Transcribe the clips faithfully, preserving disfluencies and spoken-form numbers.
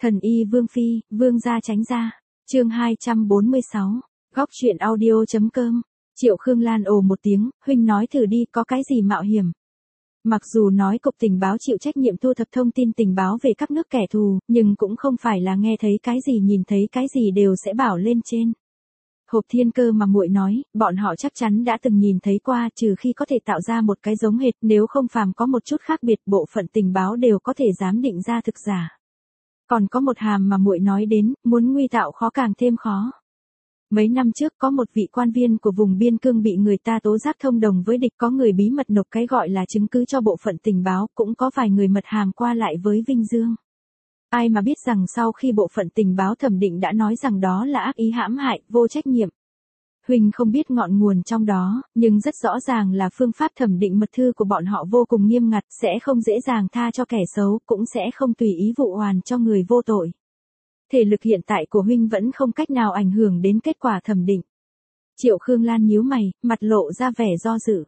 Thần y Vương Phi, Vương gia tránh ra. Chương hai trăm bốn mươi sáu. Góc truyện audio.com. Triệu Khương Lan ồ một tiếng, huynh nói thử đi, có cái gì mạo hiểm. Mặc dù nói cục tình báo chịu trách nhiệm thu thập thông tin tình báo về các nước kẻ thù, nhưng cũng không phải là nghe thấy cái gì nhìn thấy cái gì đều sẽ bảo lên trên. Hộp thiên cơ mà muội nói, bọn họ chắc chắn đã từng nhìn thấy qua, trừ khi có thể tạo ra một cái giống hệt, nếu không phàm có một chút khác biệt, bộ phận tình báo đều có thể giám định ra thực giả. Còn có một hàm mà muội nói đến, muốn nguy tạo khó càng thêm khó. Mấy năm trước có một vị quan viên của vùng biên cương bị người ta tố giác thông đồng với địch, có người bí mật nộp cái gọi là chứng cứ cho bộ phận tình báo, cũng có vài người mật hàm qua lại với Vinh Dương. Ai mà biết rằng sau khi bộ phận tình báo thẩm định đã nói rằng đó là ác ý hãm hại, vô trách nhiệm. Huỳnh không biết ngọn nguồn trong đó, nhưng rất rõ ràng là phương pháp thẩm định mật thư của bọn họ vô cùng nghiêm ngặt, sẽ không dễ dàng tha cho kẻ xấu, cũng sẽ không tùy ý vụ oan cho người vô tội. Thể lực hiện tại của huynh vẫn không cách nào ảnh hưởng đến kết quả thẩm định. Triệu Khương Lan nhíu mày, mặt lộ ra vẻ do dự.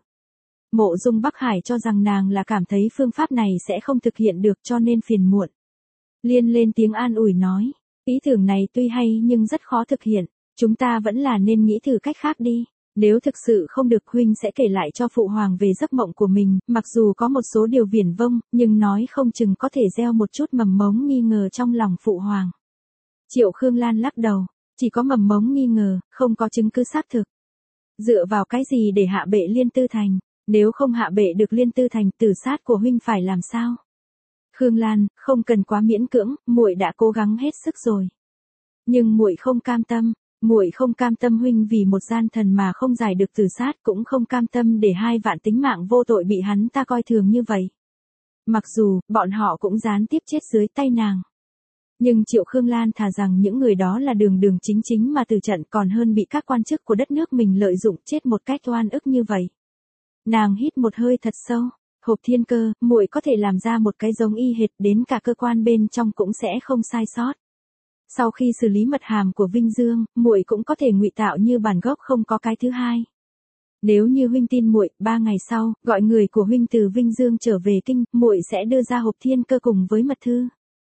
Mộ Dung Bắc Hải cho rằng nàng là cảm thấy phương pháp này sẽ không thực hiện được cho nên phiền muộn. Liên lên tiếng an ủi nói, ý tưởng này tuy hay nhưng rất khó thực hiện, chúng ta vẫn là nên nghĩ thử cách khác đi. Nếu thực sự không được, huynh sẽ kể lại cho phụ hoàng về giấc mộng của mình, mặc dù có một số điều viển vông, nhưng nói không chừng có thể gieo một chút mầm mống nghi ngờ trong lòng phụ hoàng. Triệu Khương Lan lắc đầu, chỉ có mầm mống nghi ngờ, không có chứng cứ xác thực. Dựa vào cái gì để hạ bệ Liên Tư Thành, nếu không hạ bệ được Liên Tư Thành, tử sát của huynh phải làm sao? Khương Lan, không cần quá miễn cưỡng, muội đã cố gắng hết sức rồi. Nhưng muội không cam tâm, muội không cam tâm huynh vì một gian thần mà không giải được tử sát, cũng không cam tâm để hai vạn tính mạng vô tội bị hắn ta coi thường như vậy. Mặc dù, bọn họ cũng gián tiếp chết dưới tay nàng. Nhưng Triệu Khương Lan thà rằng những người đó là đường đường chính chính mà từ trận còn hơn bị các quan chức của đất nước mình lợi dụng chết một cách oan ức như vậy. Nàng hít một hơi thật sâu, hộp thiên cơ, muội có thể làm ra một cái giống y hệt, đến cả cơ quan bên trong cũng sẽ không sai sót. Sau khi xử lý mật hàm của Vinh Dương, muội cũng có thể ngụy tạo như bản gốc không có cái thứ hai. Nếu như huynh tin muội, ba ngày sau, gọi người của huynh từ Vinh Dương trở về kinh, muội sẽ đưa ra hộp thiên cơ cùng với mật thư.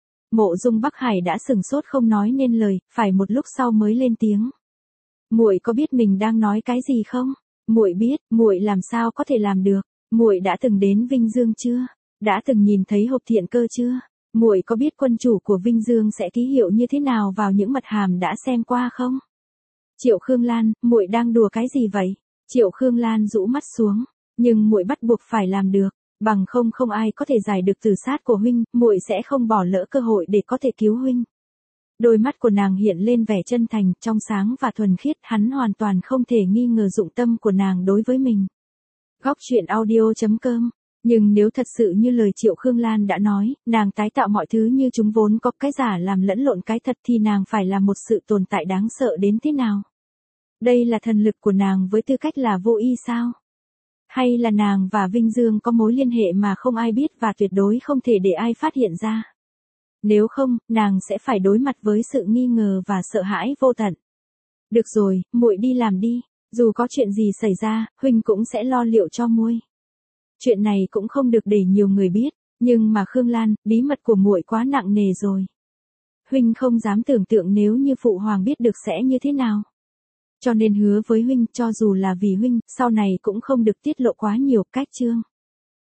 Mộ Dung Bắc Hải đã sừng sốt không nói nên lời, phải một lúc sau mới lên tiếng. Muội có biết mình đang nói cái gì không? Muội biết, muội làm sao có thể làm được? Muội đã từng đến Vinh Dương chưa? Đã từng nhìn thấy hộp thiện cơ chưa? Muội có biết quân chủ của Vinh Dương sẽ ký hiệu như thế nào vào những mật hàm đã xem qua không? Triệu Khương Lan, muội đang đùa cái gì vậy? Triệu Khương Lan rũ mắt xuống, nhưng muội bắt buộc phải làm được. Bằng không không ai có thể giải được tử sát của huynh, muội sẽ không bỏ lỡ cơ hội để có thể cứu huynh. Đôi mắt của nàng hiện lên vẻ chân thành, trong sáng và thuần khiết, hắn hoàn toàn không thể nghi ngờ dụng tâm của nàng đối với mình. Góc truyện audio.com. Nhưng nếu thật sự như lời Triệu Khương Lan đã nói, nàng tái tạo mọi thứ như chúng vốn có, cái giả làm lẫn lộn cái thật, thì nàng phải là một sự tồn tại đáng sợ đến thế nào? Đây là thần lực của nàng với tư cách là vô y sao? Hay là nàng và Vinh Dương có mối liên hệ mà không ai biết và tuyệt đối không thể để ai phát hiện ra? Nếu không, nàng sẽ phải đối mặt với sự nghi ngờ và sợ hãi vô tận. Được rồi, muội đi làm đi, dù có chuyện gì xảy ra, huynh cũng sẽ lo liệu cho muội. Chuyện này cũng không được để nhiều người biết, nhưng mà Khương Lan, bí mật của muội quá nặng nề rồi. Huynh không dám tưởng tượng nếu như phụ hoàng biết được sẽ như thế nào. Cho nên hứa với huynh, cho dù là vì huynh, sau này cũng không được tiết lộ quá nhiều. Cách chương